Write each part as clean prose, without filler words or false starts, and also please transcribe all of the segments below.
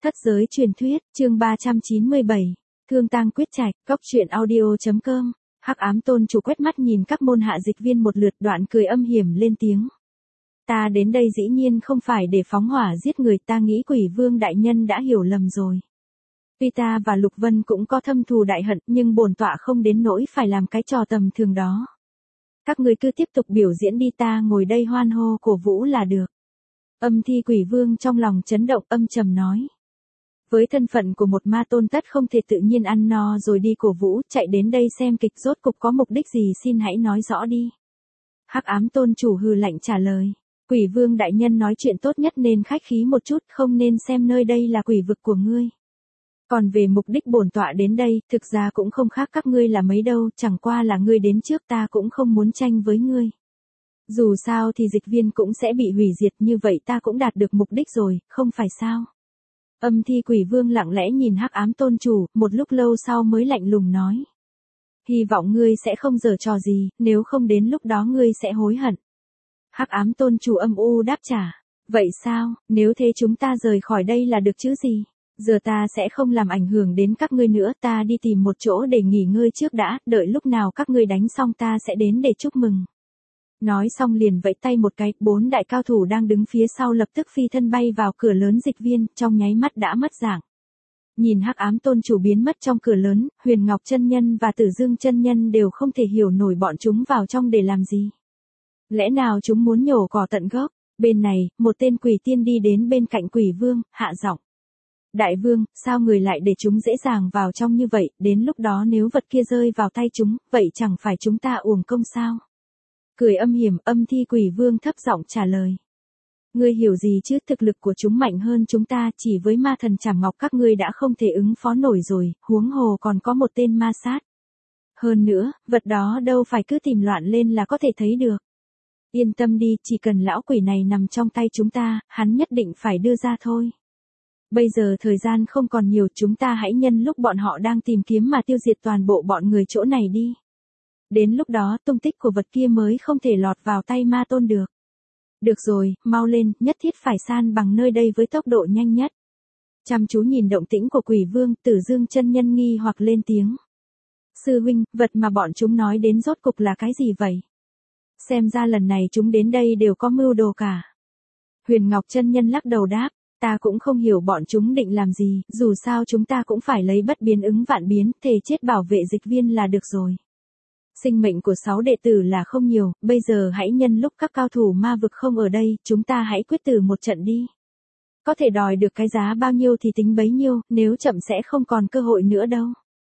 Thất giới truyền thuyết, chương 397. Thương tang quyết trạch, góc truyện audio.com. Hắc ám tôn chủ quét mắt nhìn các môn hạ dịch viên một lượt, đoạn cười âm hiểm lên tiếng. Ta đến đây dĩ nhiên không phải để phóng hỏa giết người, ta nghĩ Quỷ Vương đại nhân đã hiểu lầm rồi. Tuy ta và Lục Vân cũng có thâm thù đại hận, nhưng bổn tọa không đến nỗi phải làm cái trò tầm thường đó. Các ngươi cứ tiếp tục biểu diễn đi, ta ngồi đây hoan hô cổ vũ là được. Âm Thi Quỷ Vương trong lòng chấn động, âm trầm nói. Với thân phận của một ma tôn tất không thể tự nhiên ăn no rồi đi cổ vũ, chạy đến đây xem kịch rốt cục có mục đích gì, xin hãy nói rõ đi. Hắc ám tôn chủ hừ lạnh trả lời. Quỷ Vương đại nhân nói chuyện tốt nhất nên khách khí một chút, không nên xem nơi đây là quỷ vực của ngươi. Còn về mục đích bổn tọa đến đây, thực ra cũng không khác các ngươi là mấy đâu, chẳng qua là ngươi đến trước, ta cũng không muốn tranh với ngươi. Dù sao thì dịch viên cũng sẽ bị hủy diệt, như vậy ta cũng đạt được mục đích rồi, không phải sao? Âm Thi Quỷ Vương lặng lẽ nhìn Hắc ám tôn chủ, một lúc lâu sau mới lạnh lùng nói. Hy vọng ngươi sẽ không giở trò gì, nếu không đến lúc đó ngươi sẽ hối hận. Hắc ám tôn chủ âm u đáp trả. Vậy sao, nếu thế chúng ta rời khỏi đây là được chứ gì? Giờ ta sẽ không làm ảnh hưởng đến các ngươi nữa, ta đi tìm một chỗ để nghỉ ngơi trước đã, đợi lúc nào các ngươi đánh xong ta sẽ đến để chúc mừng. Nói xong liền vẫy tay một cái, 4 đại cao thủ đang đứng phía sau lập tức phi thân bay vào cửa lớn dịch viên, trong nháy mắt đã mất dạng. Nhìn Hắc ám tôn chủ biến mất trong cửa lớn, Huyền Ngọc chân nhân và Tử Dương chân nhân đều không thể hiểu nổi bọn chúng vào trong để làm gì. Lẽ nào chúng muốn nhổ cỏ tận gốc? Bên này, một tên quỷ tiên đi đến bên cạnh Quỷ Vương, hạ giọng. Đại vương, sao người lại để chúng dễ dàng vào trong như vậy, đến lúc đó nếu vật kia rơi vào tay chúng, vậy chẳng phải chúng ta uổng công sao? Cười âm hiểm, Âm Thi Quỷ Vương thấp giọng trả lời. Ngươi hiểu gì chứ, thực lực của chúng mạnh hơn chúng ta, chỉ với ma thần Trảm Ngọc các ngươi đã không thể ứng phó nổi rồi, huống hồ còn có một tên ma sát. Hơn nữa, vật đó đâu phải cứ tìm loạn lên là có thể thấy được. Yên tâm đi, chỉ cần lão quỷ này nằm trong tay chúng ta, hắn nhất định phải đưa ra thôi. Bây giờ thời gian không còn nhiều, chúng ta hãy nhân lúc bọn họ đang tìm kiếm mà tiêu diệt toàn bộ bọn người chỗ này đi. Đến lúc đó tung tích của vật kia mới không thể lọt vào tay ma tôn được. Được rồi, mau lên, nhất thiết phải san bằng nơi đây với tốc độ nhanh nhất. Chăm chú nhìn động tĩnh của Quỷ Vương, Tử Dương chân nhân nghi hoặc lên tiếng. Sư huynh, vật mà bọn chúng nói đến rốt cục là cái gì vậy? Xem ra lần này chúng đến đây đều có mưu đồ cả. Huyền Ngọc chân nhân lắc đầu đáp. Ta cũng không hiểu bọn chúng định làm gì, dù sao chúng ta cũng phải lấy bất biến ứng vạn biến, thề chết bảo vệ dịch viên là được rồi. Sinh mệnh của 6 đệ tử là không nhiều, bây giờ hãy nhân lúc các cao thủ ma vực không ở đây, chúng ta hãy quyết tử một trận đi. Có thể đòi được cái giá bao nhiêu thì tính bấy nhiêu, nếu chậm sẽ không còn cơ hội nữa đâu.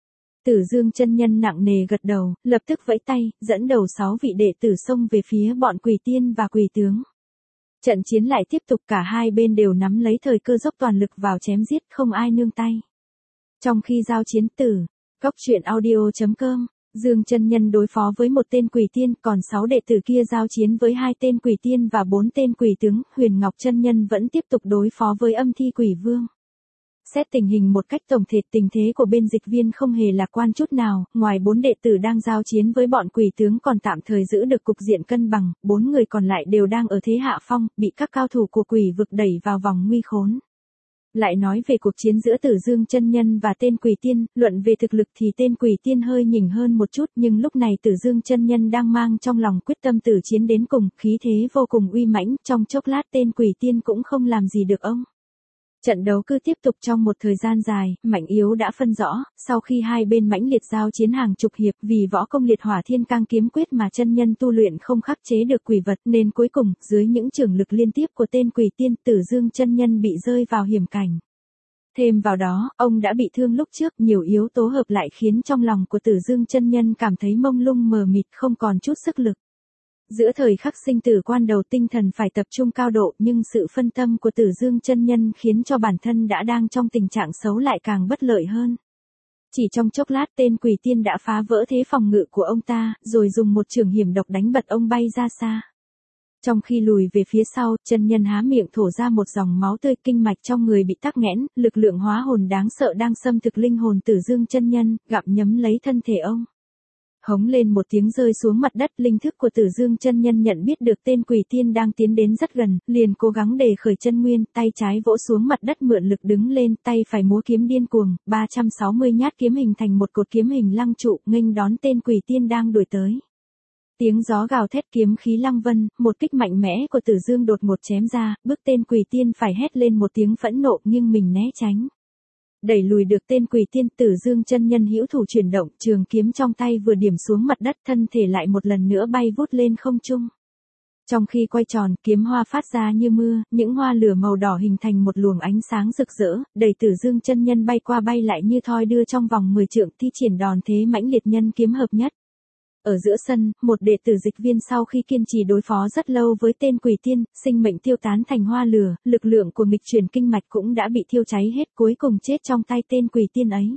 Tử Dương chân nhân nặng nề gật đầu, lập tức vẫy tay, dẫn đầu 6 vị đệ tử xông về phía bọn quỷ tiên và quỷ tướng. Trận chiến lại tiếp tục, cả hai bên đều nắm lấy thời cơ dốc toàn lực vào chém giết, không ai nương tay. Trong khi giao chiến góc truyện audio.com, Dương chân nhân đối phó với một tên quỷ tiên, còn 6 đệ tử kia giao chiến với 2 tên quỷ tiên và 4 tên quỷ tướng, Huyền Ngọc chân nhân vẫn tiếp tục đối phó với Âm Thi Quỷ Vương. Xét tình hình một cách tổng thể, tình thế của bên dịch viên không hề lạc quan chút nào, ngoài 4 đệ tử đang giao chiến với bọn quỷ tướng còn tạm thời giữ được cục diện cân bằng, 4 người còn lại đều đang ở thế hạ phong, bị các cao thủ của quỷ vực đẩy vào vòng nguy khốn. Lại nói về cuộc chiến giữa Tử Dương chân nhân và tên quỷ tiên, luận về thực lực thì tên quỷ tiên hơi nhỉnh hơn một chút, nhưng lúc này Tử Dương chân nhân đang mang trong lòng quyết tâm tử chiến đến cùng, khí thế vô cùng uy mãnh, trong chốc lát tên quỷ tiên cũng không làm gì được ông. Trận đấu cứ tiếp tục trong một thời gian dài, mạnh yếu đã phân rõ, sau khi hai bên mãnh liệt giao chiến hàng chục hiệp, vì võ công liệt hỏa thiên cang kiếm quyết mà chân nhân tu luyện không khắc chế được quỷ vật, nên cuối cùng, dưới những chưởng lực liên tiếp của tên quỷ tiên, Tử Dương chân nhân bị rơi vào hiểm cảnh. Thêm vào đó, ông đã bị thương lúc trước, nhiều yếu tố hợp lại khiến trong lòng của Tử Dương chân nhân cảm thấy mông lung mờ mịt, không còn chút sức lực. Giữa thời khắc sinh tử quan đầu, tinh thần phải tập trung cao độ, nhưng sự phân tâm của Tử Dương chân nhân khiến cho bản thân đã đang trong tình trạng xấu lại càng bất lợi hơn. Chỉ trong chốc lát tên quỷ tiên đã phá vỡ thế phòng ngự của ông ta, rồi dùng một chưởng hiểm độc đánh bật ông bay ra xa. Trong khi lùi về phía sau, chân nhân há miệng thổ ra một dòng máu tươi, kinh mạch trong người bị tắc nghẽn, lực lượng hóa hồn đáng sợ đang xâm thực linh hồn Tử Dương chân nhân, gặm nhấm lấy thân thể ông. Hống lên một tiếng rơi xuống mặt đất, linh thức của Tử Dương chân nhân nhận biết được tên quỷ tiên đang tiến đến rất gần, liền cố gắng đề khởi chân nguyên, tay trái vỗ xuống mặt đất mượn lực đứng lên, tay phải múa kiếm điên cuồng, 360 nhát kiếm hình thành một cột kiếm hình lăng trụ, nghênh đón tên quỷ tiên đang đuổi tới. Tiếng gió gào thét, kiếm khí lăng vân, một kích mạnh mẽ của Tử Dương đột ngột chém ra, bức tên quỷ tiên phải hét lên một tiếng phẫn nộ nhưng mình né tránh. Đẩy lùi được tên quỷ tiên, Tử Dương chân nhân hữu thủ chuyển động, trường kiếm trong tay vừa điểm xuống mặt đất, thân thể lại một lần nữa bay vút lên không trung. Trong khi quay tròn, kiếm hoa phát ra như mưa, những hoa lửa màu đỏ hình thành một luồng ánh sáng rực rỡ, đẩy Tử Dương chân nhân bay qua bay lại như thoi đưa trong vòng 10 trượng, thi triển đòn thế mãnh liệt nhân kiếm hợp nhất. Ở giữa sân, một đệ tử Dịch Viên sau khi kiên trì đối phó rất lâu với tên quỷ tiên, sinh mệnh tiêu tán thành hoa lửa, lực lượng của nghịch chuyển kinh mạch cũng đã bị thiêu cháy hết, cuối cùng chết trong tay tên quỷ tiên ấy.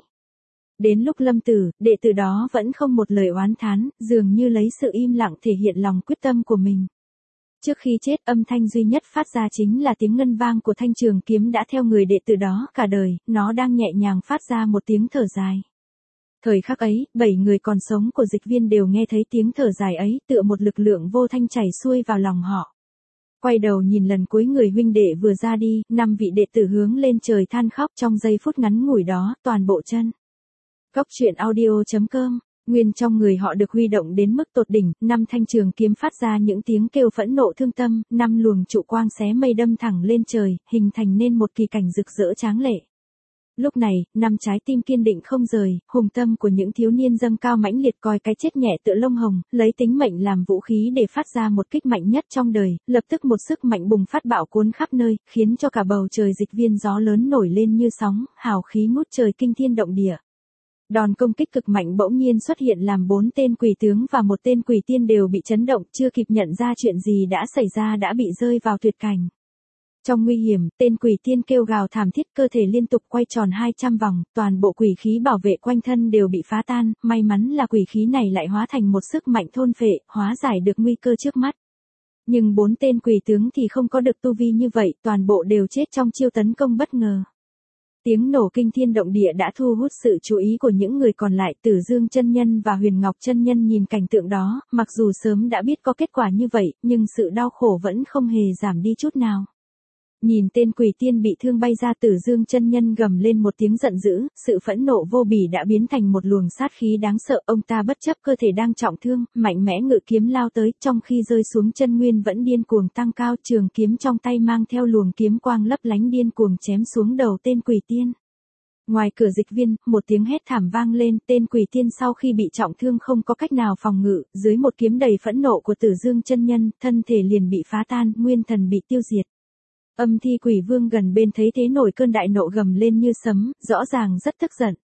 Đến lúc lâm tử, đệ tử đó vẫn không một lời oán thán, dường như lấy sự im lặng thể hiện lòng quyết tâm của mình. Trước khi chết, âm thanh duy nhất phát ra chính là tiếng ngân vang của thanh trường kiếm đã theo người đệ tử đó cả đời, nó đang nhẹ nhàng phát ra một tiếng thở dài. Thời khắc ấy, 7 người còn sống của Dịch Viên đều nghe thấy tiếng thở dài ấy, tựa một lực lượng vô thanh chảy xuôi vào lòng họ. Quay đầu nhìn lần cuối người huynh đệ vừa ra đi, 5 vị đệ tử hướng lên trời than khóc, trong giây phút ngắn ngủi đó, toàn bộ chân. Cốc truyện audio.com, nguyên trong người họ được huy động đến mức tột đỉnh, 5 thanh trường kiếm phát ra những tiếng kêu phẫn nộ thương tâm, 5 luồng trụ quang xé mây đâm thẳng lên trời, hình thành nên một kỳ cảnh rực rỡ tráng lệ. Lúc này, 5 trái tim kiên định không rời, hùng tâm của những thiếu niên dâng cao mãnh liệt, coi cái chết nhẹ tựa lông hồng, lấy tính mệnh làm vũ khí để phát ra một kích mạnh nhất trong đời, lập tức một sức mạnh bùng phát bạo cuốn khắp nơi, khiến cho cả bầu trời Dịch Viên gió lớn nổi lên như sóng, hào khí ngút trời kinh thiên động địa. Đòn công kích cực mạnh bỗng nhiên xuất hiện làm 4 tên quỷ tướng và một tên quỷ tiên đều bị chấn động, chưa kịp nhận ra chuyện gì đã xảy ra đã bị rơi vào tuyệt cảnh. Trong nguy hiểm, tên quỷ tiên kêu gào thảm thiết, cơ thể liên tục quay tròn 200 vòng, toàn bộ quỷ khí bảo vệ quanh thân đều bị phá tan, may mắn là quỷ khí này lại hóa thành một sức mạnh thôn phệ, hóa giải được nguy cơ trước mắt. Nhưng 4 tên quỷ tướng thì không có được tu vi như vậy, toàn bộ đều chết trong chiêu tấn công bất ngờ. Tiếng nổ kinh thiên động địa đã thu hút sự chú ý của những người còn lại. Tử Dương chân nhân và Huyền Ngọc chân nhân nhìn cảnh tượng đó, mặc dù sớm đã biết có kết quả như vậy, nhưng sự đau khổ vẫn không hề giảm đi chút nào. Nhìn tên quỷ tiên bị thương bay ra, Tử Dương chân nhân gầm lên một tiếng giận dữ, sự phẫn nộ vô bỉ đã biến thành một luồng sát khí đáng sợ, ông ta bất chấp cơ thể đang trọng thương, mạnh mẽ ngự kiếm lao tới, trong khi rơi xuống chân nguyên vẫn điên cuồng tăng cao, trường kiếm trong tay mang theo luồng kiếm quang lấp lánh điên cuồng chém xuống đầu tên quỷ tiên. Ngoài cửa Dịch Viên, một tiếng hét thảm vang lên, tên quỷ tiên sau khi bị trọng thương không có cách nào phòng ngự, dưới một kiếm đầy phẫn nộ của Tử Dương chân nhân, thân thể liền bị phá tan, nguyên thần bị tiêu diệt. Âm Thi Quỷ Vương gần bên thấy thế nổi cơn đại nộ gầm lên như sấm, rõ ràng rất tức giận.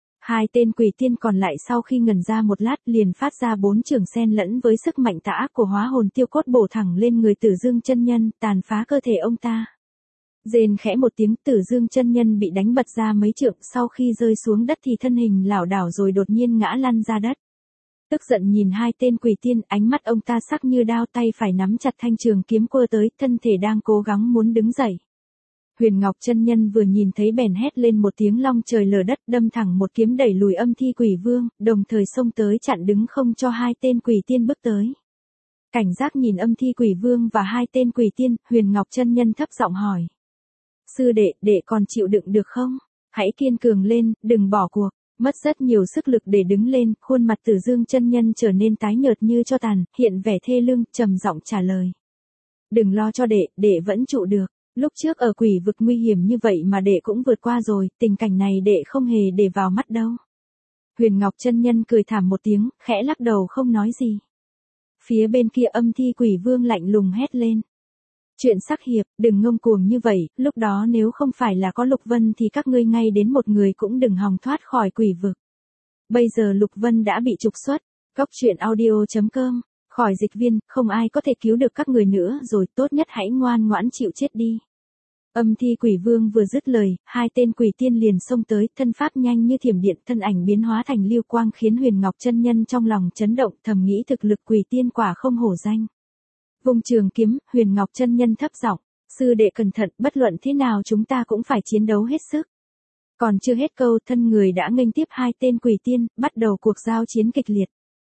2 tên quỷ tiên còn lại sau khi ngẩn ra một lát liền phát ra 4 chưởng xen lẫn với sức mạnh tà ác của hóa hồn tiêu cốt bổ thẳng lên người Tử Dương chân nhân, tàn phá cơ thể ông ta. Rên khẽ một tiếng, Tử Dương chân nhân bị đánh bật ra mấy trượng, sau khi rơi xuống đất thì thân hình lảo đảo rồi đột nhiên ngã lăn ra đất. Tức giận nhìn 2 tên quỷ tiên, ánh mắt ông ta sắc như đao, tay phải nắm chặt thanh trường kiếm quơ tới, thân thể đang cố gắng muốn đứng dậy. Huyền Ngọc chân nhân vừa nhìn thấy bèn hét lên một tiếng long trời lở đất, đâm thẳng một kiếm đẩy lùi Âm Thi Quỷ Vương, đồng thời xông tới chặn đứng không cho 2 tên quỷ tiên bước tới. Cảnh giác nhìn Âm Thi Quỷ Vương và 2 tên quỷ tiên, Huyền Ngọc chân nhân thấp giọng hỏi: "Sư đệ, đệ còn chịu đựng được không? Hãy kiên cường lên, đừng bỏ cuộc." Mất rất nhiều sức lực để đứng lên, khuôn mặt Tử Dương chân nhân trở nên tái nhợt như tro tàn, hiện vẻ thê lương, trầm giọng trả lời: "Đừng lo cho đệ, đệ vẫn trụ được. Lúc trước ở quỷ vực nguy hiểm như vậy mà đệ cũng vượt qua rồi, tình cảnh này đệ không hề để vào mắt đâu." Huyền Ngọc chân nhân cười thảm một tiếng, khẽ lắc đầu không nói gì. Phía bên kia Âm Thi Quỷ Vương lạnh lùng hét lên: "Chuyện sắc hiệp, đừng ngông cuồng như vậy, lúc đó nếu không phải là có Lục Vân thì các ngươi ngay đến một người cũng đừng hòng thoát khỏi quỷ vực. Bây giờ Lục Vân đã bị trục xuất, Cốc truyện audio.com, khỏi Dịch Viên, không ai có thể cứu được các người nữa rồi, tốt nhất hãy ngoan ngoãn chịu chết đi." Âm Thi Quỷ Vương vừa dứt lời, 2 tên quỷ tiên liền xông tới, thân pháp nhanh như thiểm điện, thân ảnh biến hóa thành lưu quang khiến Huyền Ngọc chân nhân trong lòng chấn động, thầm nghĩ thực lực quỷ tiên quả không hổ danh. Vùng trường kiếm, Huyền Ngọc chân nhân thấp giọng: "Sư đệ cẩn thận, bất luận thế nào chúng ta cũng phải chiến đấu hết sức." Còn chưa hết câu, thân người đã nghênh tiếp 2 tên quỷ tiên, bắt đầu cuộc giao chiến kịch liệt.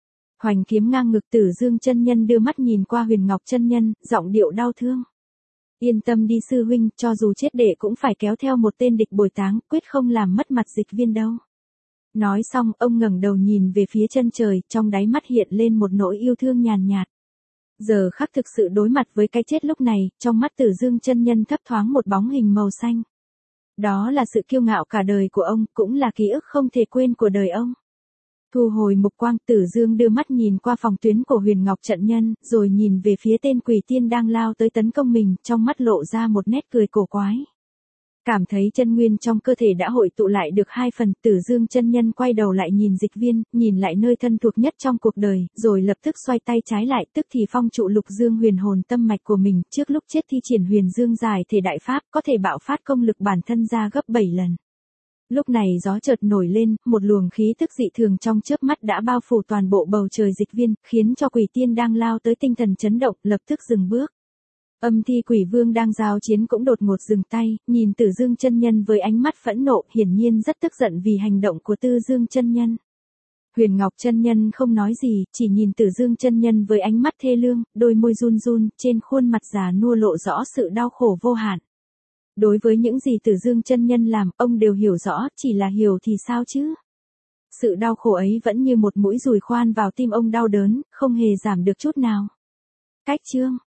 Hoành kiếm ngang ngực, Tử Dương chân nhân đưa mắt nhìn qua Huyền Ngọc chân nhân, giọng điệu đau thương. Yên tâm đi sư huynh, cho dù chết đệ cũng phải kéo theo một tên địch bồi táng, quyết không làm mất mặt Dịch Viên đâu. Nói xong, ông ngẩng đầu nhìn về phía chân trời, trong đáy mắt hiện lên một nỗi yêu thương nhàn nhạt. Giờ khắc thực sự đối mặt với cái chết lúc này, trong mắt Tử Dương chân nhân thấp thoáng một bóng hình màu xanh. Đó là sự kiêu ngạo cả đời của ông, cũng là ký ức không thể quên của đời ông. Thu hồi mục quang, Tử Dương đưa mắt nhìn qua phòng tuyến của Huyền Ngọc trận nhân, rồi nhìn về phía tên quỷ tiên đang lao tới tấn công mình, trong mắt lộ ra một nét cười cổ quái. Cảm thấy chân nguyên trong cơ thể đã hội tụ lại được 2 phần, Tử Dương chân nhân quay đầu lại nhìn Dịch Viên, nhìn lại nơi thân thuộc nhất trong cuộc đời, rồi lập tức xoay tay trái lại, tức thì phong trụ Lục Dương huyền hồn tâm mạch của mình, trước lúc chết thi triển Huyền Dương giải thể đại pháp, có thể bạo phát công lực bản thân ra gấp 7 lần. Lúc này gió chợt nổi lên, một luồng khí tức dị thường trong chớp mắt đã bao phủ toàn bộ bầu trời Dịch Viên, khiến cho quỷ tiên đang lao tới tinh thần chấn động, lập tức dừng bước. Âm Thi Quỷ Vương đang giao chiến cũng đột ngột dừng tay, nhìn Tử Dương chân nhân với ánh mắt phẫn nộ, hiển nhiên rất tức giận vì hành động của Tử Dương chân nhân. Huyền Ngọc chân nhân không nói gì, chỉ nhìn Tử Dương chân nhân với ánh mắt thê lương, đôi môi run run, trên khuôn mặt già nua lộ rõ sự đau khổ vô hạn. Đối với những gì Tử Dương chân nhân làm, ông đều hiểu rõ, chỉ là hiểu thì sao chứ? Sự đau khổ ấy vẫn như một mũi dùi khoan vào tim ông đau đớn, không hề giảm được chút nào. Cách chương